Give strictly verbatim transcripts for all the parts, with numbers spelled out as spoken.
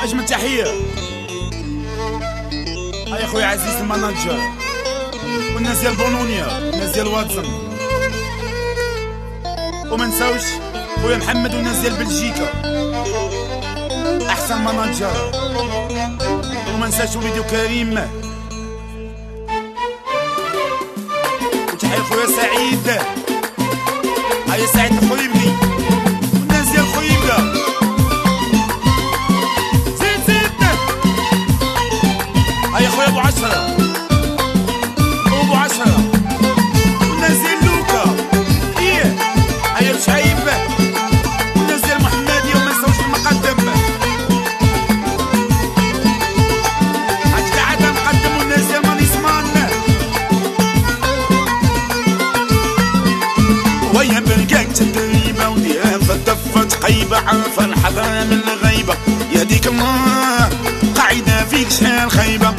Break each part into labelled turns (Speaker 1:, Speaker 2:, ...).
Speaker 1: اجمل تحيه. هاي اخويا عزيز المانجر والناس ديال بولونيا والناس ديال واتسون، وما نساوش خويا محمد والناس ديال بلجيكا احسن مانجر، وما نساش وليدي كريم، وتحيه خويا سعيد. هاي سعيد الخويبلي والناس ديال الخويبله، زيد زيد. هاي خويا ابو عشره ابو عشره والناس ديال لوكا، ايه هاي شعيب والناس ديال محمديه، وما نساوش المقدم. هاك قاعد نقدم والناس ديال مانيسمان، ويا بلقاك تدريبه وديها فتفت قيبه، عارفه الحضره من الغيبه، يا ديك الله قاعده فيك شحال خيبه.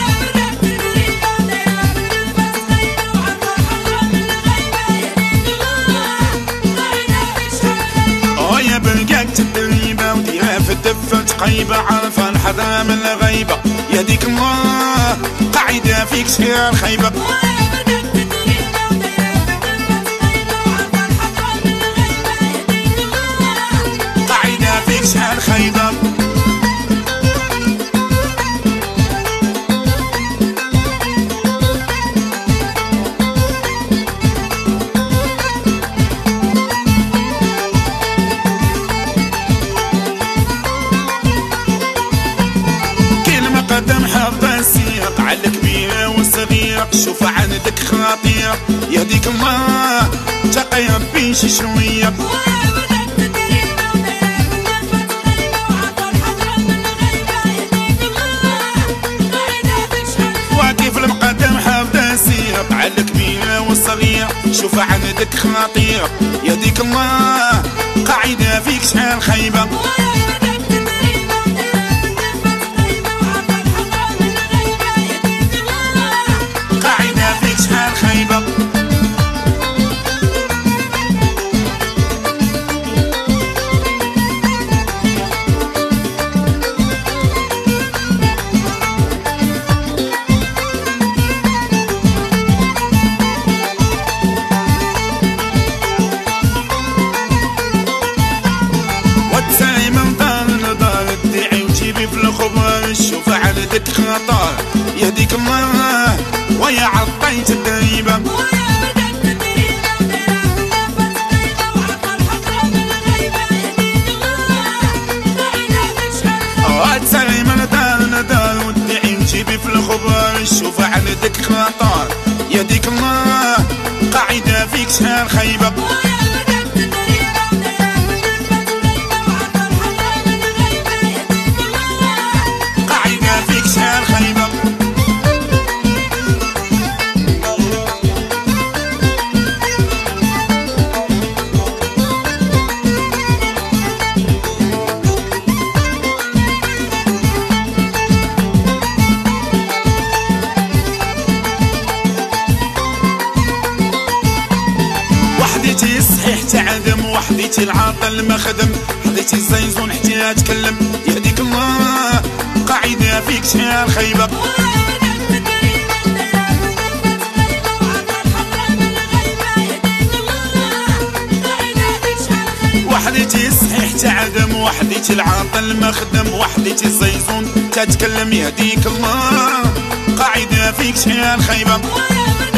Speaker 1: ويا بلقاك تدريبه وديها فتفت قيبه، عارفه الحضره من الغيبه، يا ديك الله قاعده فيك شحال خيبه. شحال خيبة كلمة قدم حافظة السياق على الكبيرة والصغيرة، شوف عندك خطيرة يهديك الله تقيم بيش شوية. على الكبيرة والصغيرة شوف عندك خطيرة يهديك الله قاعدة فيك شحال خيبة. قاعدة فيك شحال خيبة. شوف عندك خطر يهديك الله ويا عطيت الدريبة. تسعي من دار ندار وتدعي وتجيبي في الخبر، شوف عندك خطر يهديك الله قاعدة فيك شحال خيبة. وحديتي الصحيح تعدم وحديتي العاطل مخدم، حديتي الزيزون حتى اتكلم يهديك الله قاعدة فيك شحال خيبة. وحديتي الصحيح تعدم وحديتي العاطل مخدم، وحديتي الزيزون تتكلم يهديك الله قاعدة فيك شحال خيبة.